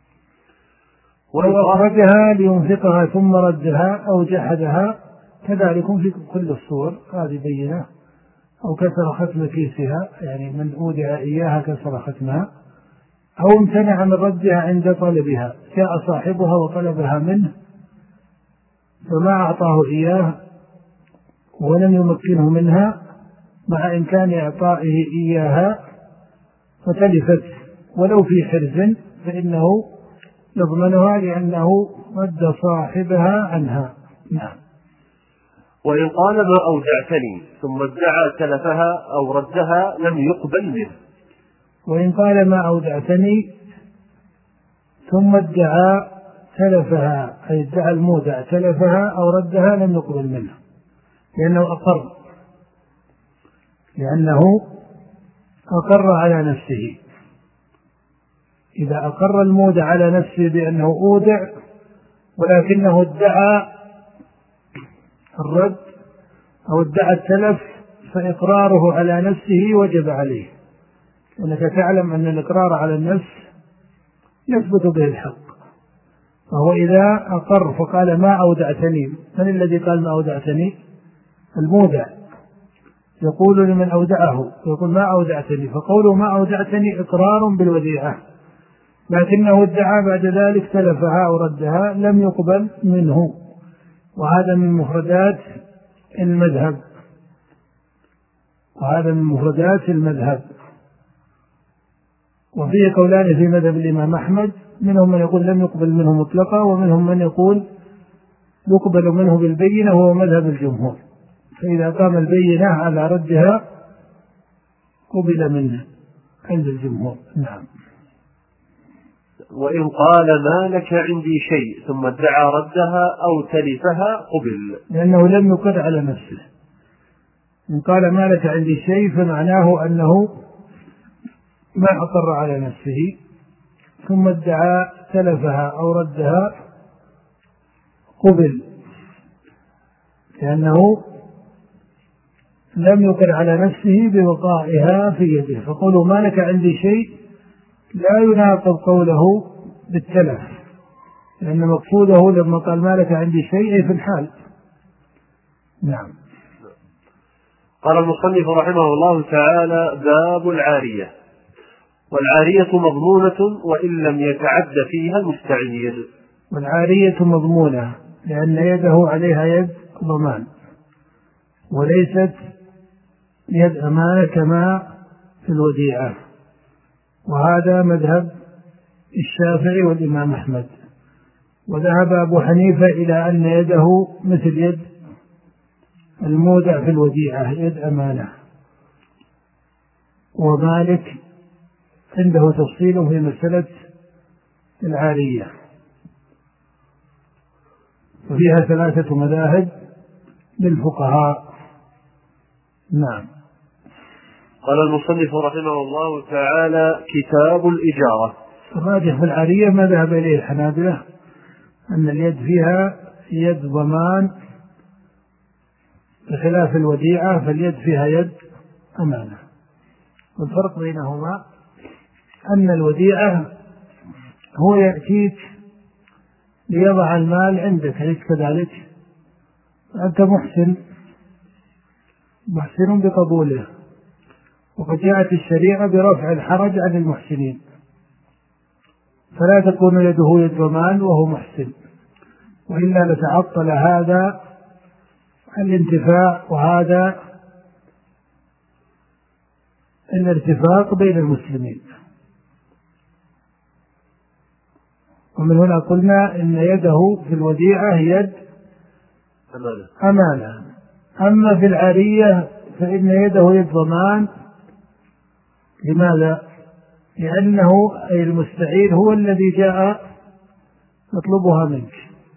[SPEAKER 2] ولو أخرجها لينفقها ثم ردها أو جحدها كذلك في كل الصور هذه بينة، أو كسر ختم كيسها، يعني من أودع إياها كسر ختمها، أو امتنع من ردها عند طلبها، جاء صاحبها وطلبها منه فما أعطاه إياه ولم يمكنه منها مع إمكان إعطائه إياها فتلفت ولو في حرز فإنه يضمنها لأنه رد صاحبها عنها. نعم.
[SPEAKER 1] وإن قال: ما أودعتني ثم ادعى تلفها أو ردها لم يقبل منه.
[SPEAKER 2] وإن قال: ما أودعتني ثم ادعى تلفها، أي ادعى المودع تلفها أو ردها، لم يقبل منه لأنه أقر، لأنه أقر على نفسه. إذا أقر المودع على نفسه بأنه أودع ولكنه ادعى الرد أو ادعى التلف، فإقراره على نفسه وجب عليه، لأنك تعلم أن الإقرار على النفس يثبت به الحق. فهو إذا أقر فقال ما أودعتني، من الذي قال ما أودعتني؟ المودع يقول لمن أودعه، يقول ما أودعتني، فقوله ما أودعتني إقرار بالوديعة، لكنه ادعى بعد ذلك تلفها أو ردها لم يقبل منه، وهذا من مفردات المذهب وهذا من مفردات المذهب وفيه قولان في مذهب الإمام أحمد، منهم من يقول لم يقبل منه مطلقا، ومنهم من يقول يقبل منه بالبينة، وهو مذهب الجمهور. فإذا قام البينة على ردها قبل منه عند الجمهور. نعم.
[SPEAKER 1] وإن قال ما لك عندي شيء ثم ادعى ردها أو تلفها قبل،
[SPEAKER 2] لأنه لم يقر على نفسه. إن قال ما لك عندي شيء فمعناه أنه ما أقر على نفسه، ثم ادعى تلفها أو ردها قبل، لأنه لم يقر على نفسه بوقائها في يده. فقوله ما لك عندي شيء لا يناقض قوله بالتلف، لأن مقصوده لما قال ما لك عندي شيء في الحال. نعم.
[SPEAKER 1] قال المصنف رحمه الله تعالى: باب العارية. والعارية مضمونة وإن لم يتعد فيها المستعير.
[SPEAKER 2] والعارية مضمونة لأن يده عليها يد ضمان، وليست يد أمانة كما في الوديعة، وهذا مذهب الشافعي والإمام أحمد. وذهب أبو حنيفة إلى أن يده مثل يد المودع في الوديعة، يد أمانة. ومالك عنده تفصيل في مسألة العارية، وفيها ثلاثة مذاهب للفقهاء. نعم.
[SPEAKER 1] قال المصنف رحمه الله تعالى: كتاب الإجارة.
[SPEAKER 2] الراجح في العارية ما ذهب إليه الحنابلة، أن اليد فيها يد ضمان بخلاف الوديعة، فاليد فيها يد أمانة. والفرق بينهما أن الوديعة هو يأتيك ليضع المال عندك، أليس كذلك؟ أنت محسن محسن بقبوله، وقد جاءت الشريعة برفع الحرج عن المحسنين، فلا تكون يده يد ضمان وهو محسن، وإلا لتعطل هذا الانتفاع وهذا الارتفاق بين المسلمين. ومن هنا قلنا إن يده في الوديعة يد أمانة. أما في العارية فإن يده يد ضمان. لماذا؟ لأنه أي المستعير هو الذي جاء يطلبها منك،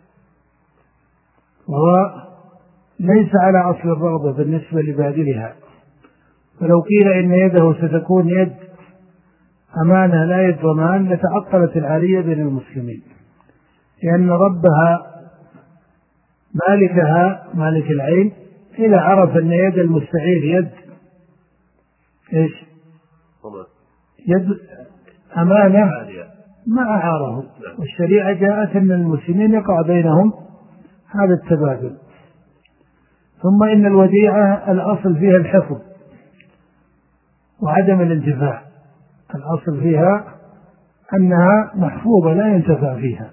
[SPEAKER 2] وهو ليس على أصل الرغبة بالنسبة لبادلها. فلو قيل إن يده ستكون يد أمانة لا يد ضمان لتعطلت العارية بين المسلمين، لأن ربها مالكها مالك العين إذا عرف أن يد المستعير يد إيش؟ يد أمانة ما أعاره. والشريعة جاءت أن المسلمين يقع بينهم هذا التبادل. ثم إن الوديعة الأصل فيها الحفظ وعدم الانتفاع، الأصل فيها أنها محفوظة لا ينتفع فيها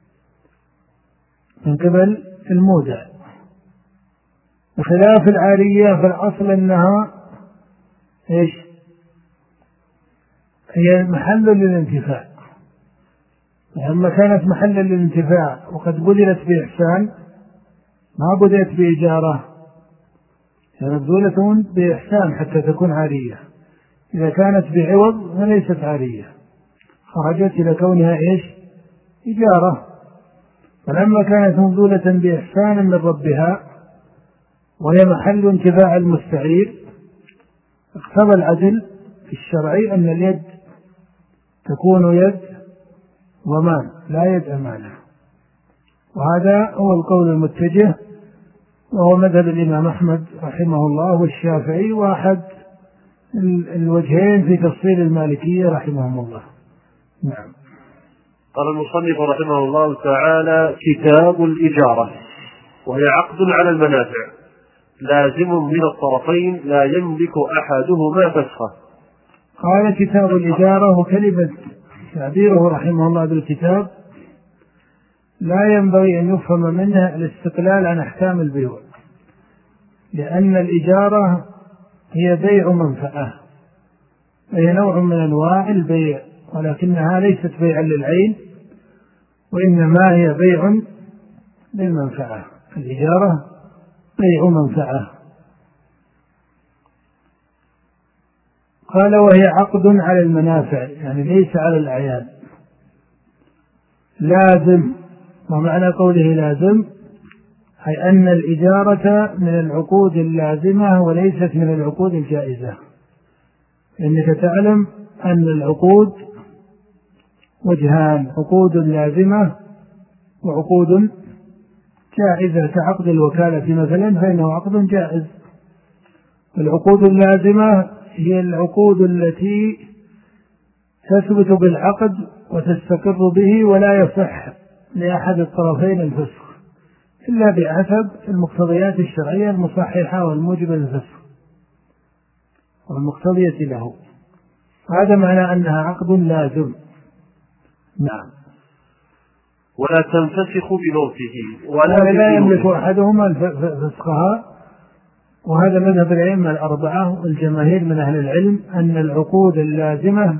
[SPEAKER 2] من قبل المودع، بخلاف العارية فالأصل أنها إيش؟ هي محل للانتفاع. لما كانت محلا للانتفاع وقد بذلت بإحسان ما بدأت بإجارة، كانت بذلة بإحسان حتى تكون عارية. إذا كانت بعوض فليست عارية، خرجت إلى كونها إيش؟ إجارة. فلما كانت مبذولة بإحسان من ربها وهي محل انتفاع المستعير اقتضى العدل الشرعي أن اليد تكون يد ضمان لا يد أمانة، وهذا هو القول المتجه، وهو مذهب الإمام أحمد رحمه الله والشافعي وأحد الوجهين في تفصيل المالكية رحمهم الله. نعم.
[SPEAKER 1] قال المصنف رحمه الله تعالى: كتاب الإجارة، وهي عقد على المنافع لازم من الطرفين لا يملك أحدهما فسخه.
[SPEAKER 2] قال كتاب الإجارة، وكلمة تعبيره رحمه الله بالكتاب لا ينبغي أن يفهم منها الاستقلال عن أحكام البيوع، لأن الإجارة هي بيع منفعة، هي نوع من أنواع البيع، ولكنها ليست بيعا للعين، وإنما هي بيع للمنفعة. الإجارة بيع منفعة. قال: وهي عقد على المنافع، يعني ليس على الأعيان. لازم، ومعنى قوله لازم أي أن الإجارة من العقود اللازمة وليست من العقود الجائزة، لأنك تعلم أن العقود وجهان: عقود لازمة وعقود جائزة، كعقد الوكالة مثلا فإنه عقد جائز. العقود اللازمة هي العقود التي تثبت بالعقد وتستقر به، ولا يصح لأحد الطرفين الفسخ إلا بحسب المقتضيات الشرعية المصححة والموجبة للفسخ والمقتضية له. هذا معنى أنها عقد لازم. نعم.
[SPEAKER 1] ولا تنفسخ بموته،
[SPEAKER 2] ولا لا يملك أحدهما فسخها. وهذا مذهب الأئمة الأربعة والجماهير من أهل العلم، أن العقود اللازمة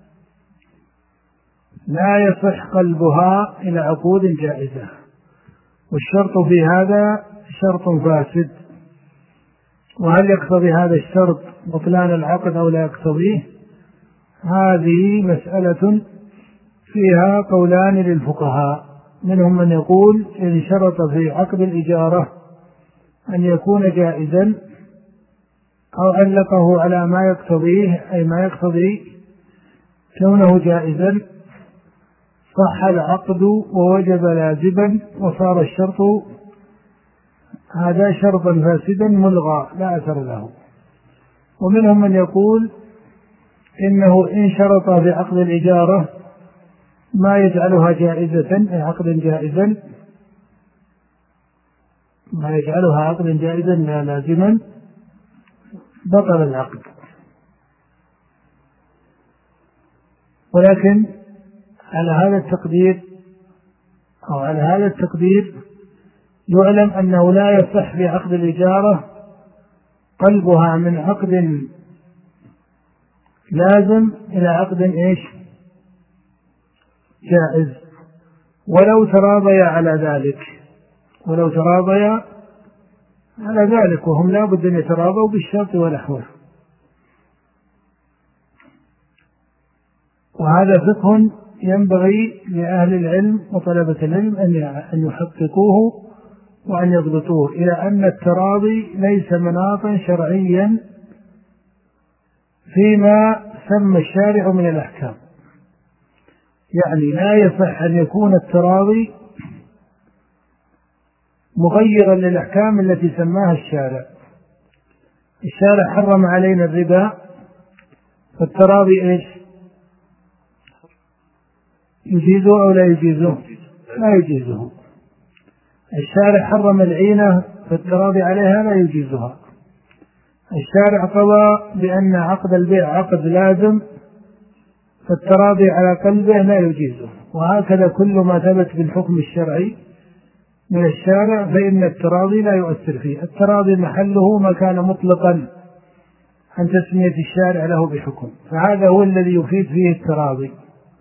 [SPEAKER 2] لا يصح قلبها إلى عقود جائزة، والشرط في هذا شرط فاسد. وهل يقتضي هذا الشرط بطلان العقد أو لا يقتضيه؟ هذه مسألة فيها قولان للفقهاء، منهم من يقول إن شرط في عقد الإجارة أن يكون جائزا أو علقه على ما يقتضيه، أي ما يقتضي كونه جائزا، صح العقد ووجب لازما وصار الشرط هذا شرطا فاسدا ملغى لا أثر له. ومنهم من يقول إنه إن شرط في عقد الإجارة ما يجعلها جائزة، أي عقدا جائزا، ما يجعلها عقدا جائزا لا لازما، بطل العقد. ولكن على هذا التقدير أو على هذا التقدير يعلم أنه لا يصح في عقد الإجارة قلبها من عقد لازم إلى عقد إيش؟ جائز، ولو تراضيا على ذلك، ولو تراضيا على ذلك، وهم لا بد أن يتراضوا بالشرط ونحوه. وهذا فقه ينبغي لأهل العلم وطلبة العلم أن يحققوه وأن يضبطوه، إلى أن التراضي ليس مناطا شرعيا فيما سمى الشارع من الأحكام. يعني لا يصح أن يكون التراضي مغيرا للأحكام التي سماها الشارع. الشارع حرم علينا الربا، فالتراضي إيش؟ يجيزه أو لا يجيزه؟ لا يجيزه. الشارع حرم العينة، فالتراضي عليها لا يجيزها. الشارع قضى بأن عقد البيع عقد لازم، فالتراضي على قلبه لا يجيزه. وهكذا كل ما ثبت بالحكم الشرعي من الشارع فإن التراضي لا يؤثر فيه. التراضي محله ما كان مطلقا عن تسمية الشارع له بحكم، فهذا هو الذي يفيد فيه التراضي،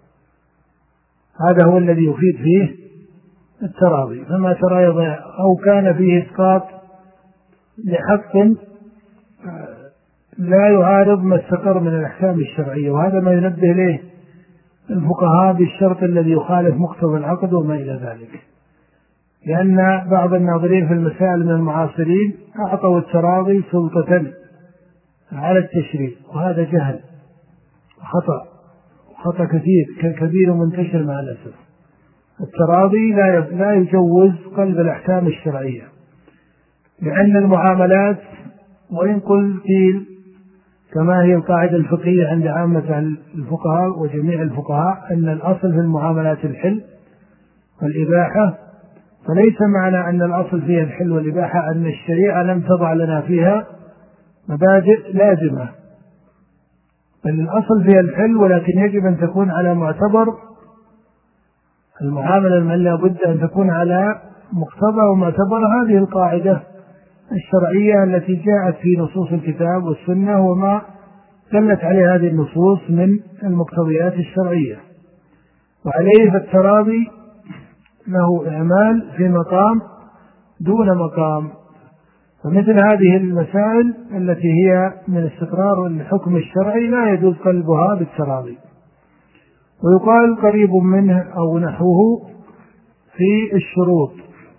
[SPEAKER 2] هذا هو الذي يفيد فيه التراضي. فما تراضى أو كان فيه إسقاط لحق لا يعارض ما استقر من الأحكام الشرعية، وهذا ما ينبه إليه الفقهاء بالشرط الذي يخالف مقتضى العقد وما إلى ذلك. لأن بعض الناظرين في المسائل من المعاصرين أعطوا التراضي سلطة على التشريع، وهذا جهل وخطأ، خطأ كثير كبير ومنتشر مع الأسف. التراضي لا لا يجوز قلب الأحكام الشرعية، لأن المعاملات وإن قل قيل كما هي القاعدة الفقهية عند عامة الفقهاء وجميع الفقهاء أن الأصل في المعاملات الحل والإباحة، فليس معنى أن الأصل فيها الحل والإباحة أن الشريعة لم تضع لنا فيها مبادئ لازمة، بل الأصل فيها الحل، ولكن يجب أن تكون على معتبر المعاملة من لابد أن تكون على مقتضى ومعتبر هذه القاعدة الشرعية التي جاءت في نصوص الكتاب والسنة وما دلت عليه هذه النصوص من المقتضيات الشرعية. وعليه فالتراضي له إعمال في مقام دون مقام. فمثل هذه المسائل التي هي من استقرار الحكم الشرعي لا يجوز قلبها بالتراضي. ويقال قريب منه أو نحوه في الشروط،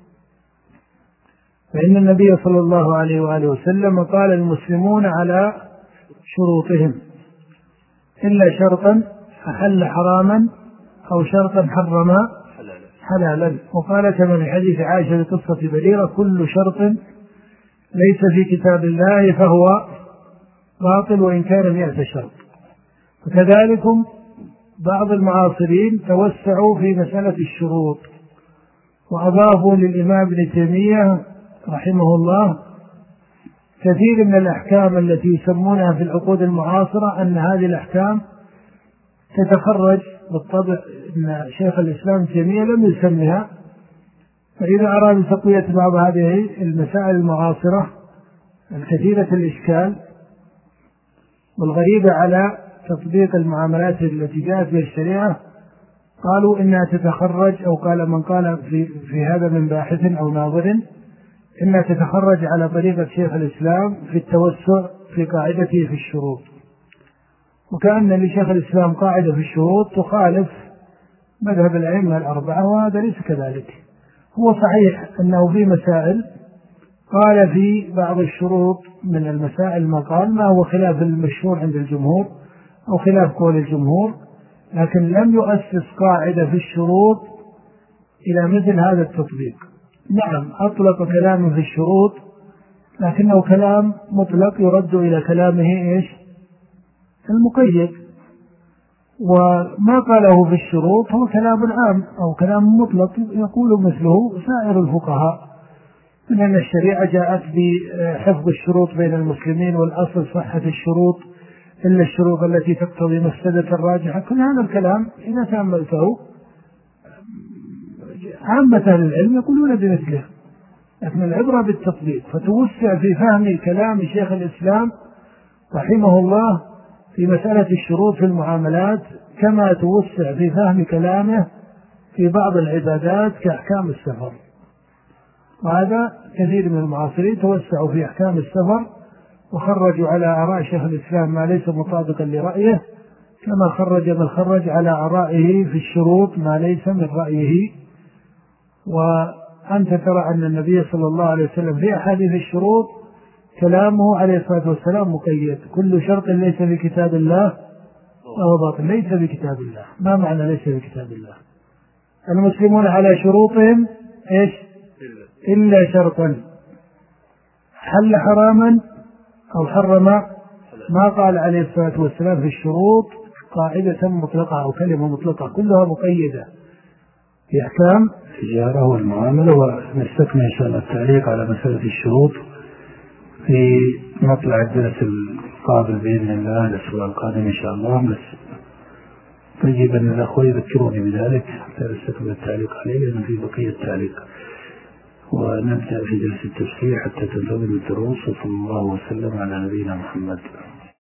[SPEAKER 2] فإن النبي صلى الله عليه وآله وسلم قال المسلمون على شروطهم إلا شرطا أحل حراما أو شرطا حرم حلالا. وقال كما في حديث عائشة بقصة بريرة كل شرط ليس في كتاب الله فهو باطل وإن كان مئة شرط. وكذلك بعض المعاصرين توسعوا في مسألة الشروط وأضافوا للإمام ابن تيمية رحمه الله كثير من الأحكام التي يسمونها في العقود المعاصرة أن هذه الأحكام تتخرج بالطبع. أن شيخ الإسلام تيمية لم يسميها، فإذا أراد تقوية بعض هذه المسائل المعاصرة الكثيرة الإشكال والغريبة على تطبيق المعاملات التي جاءت في الشريعة قالوا إنها تتخرج، أو قال من قال في, في هذا من باحث أو ناظر إنها تتخرج على طريقة شيخ الإسلام في التوسع في قاعدته في الشروط، وكأن لشيخ الإسلام قاعدة في الشروط تخالف مذهب الأئمة الأربعة، وهذا ليس كذلك. هو صحيح أنه في مسائل قال في بعض الشروط من المسائل ما قال ما هو خلاف المشهور عند الجمهور أو خلاف قول الجمهور، لكن لم يؤسس قاعدة في الشروط إلى مثل هذا التطبيق. نعم أطلق كلامه في الشروط لكنه كلام مطلق يرد إلى كلامه إيش المقيد، وما قاله في الشروط هو كلام عام أو كلام مطلق يقول مثله سائر الفقهاء، من أن الشريعة جاءت بحفظ الشروط بين المسلمين والأصل صحة الشروط إلا الشروط التي تقتضي مفسدة الراجحة. كل هذا الكلام إذا تأملته عامة أهل العلم يقولون بمثله، لكن العبرة بالتطبيق. فتوسع في فهم كلام شيخ الإسلام رحمه الله في مسألة الشروط في المعاملات كما توسع في فهم كلامه في بعض العبادات كأحكام السفر. وهذا كثير من المعاصرين توسعوا في أحكام السفر وخرجوا على آراء شيخ الإسلام ما ليس مطابقا لرأيه، كما خرج من خرج على آرائه في الشروط ما ليس من رأيه. وأنت ترى أن النبي صلى الله عليه وسلم في أحاديث الشروط كلامه عليه الصلاة والسلام مقيد، كل شرط ليس في كتاب الله فهو باطل. ليس في كتاب الله، ما معنى ليس في كتاب الله؟ المسلمون على شروطهم إيش إلا شرطا حل حراما أو حرم، ما قال عليه الصلاة والسلام في الشروط قاعدة مطلقة أو كلمة مطلقة، كلها مقيدة في أحكام التجارة والمعاملة. ونستكمل إن شاء الله التعليق على مسألة الشروط في مطلع الدرس القابل بإذن الله الأسبوع القادم إن شاء الله. بس طيب أن الأخوة يذكروني بذلك حتى نستكمل التعليق عليه لأن في بقية التعليق، ونبدأ في درس التفسير حتى تنتظم الدروس. وصلى الله وسلم على نبينا محمد.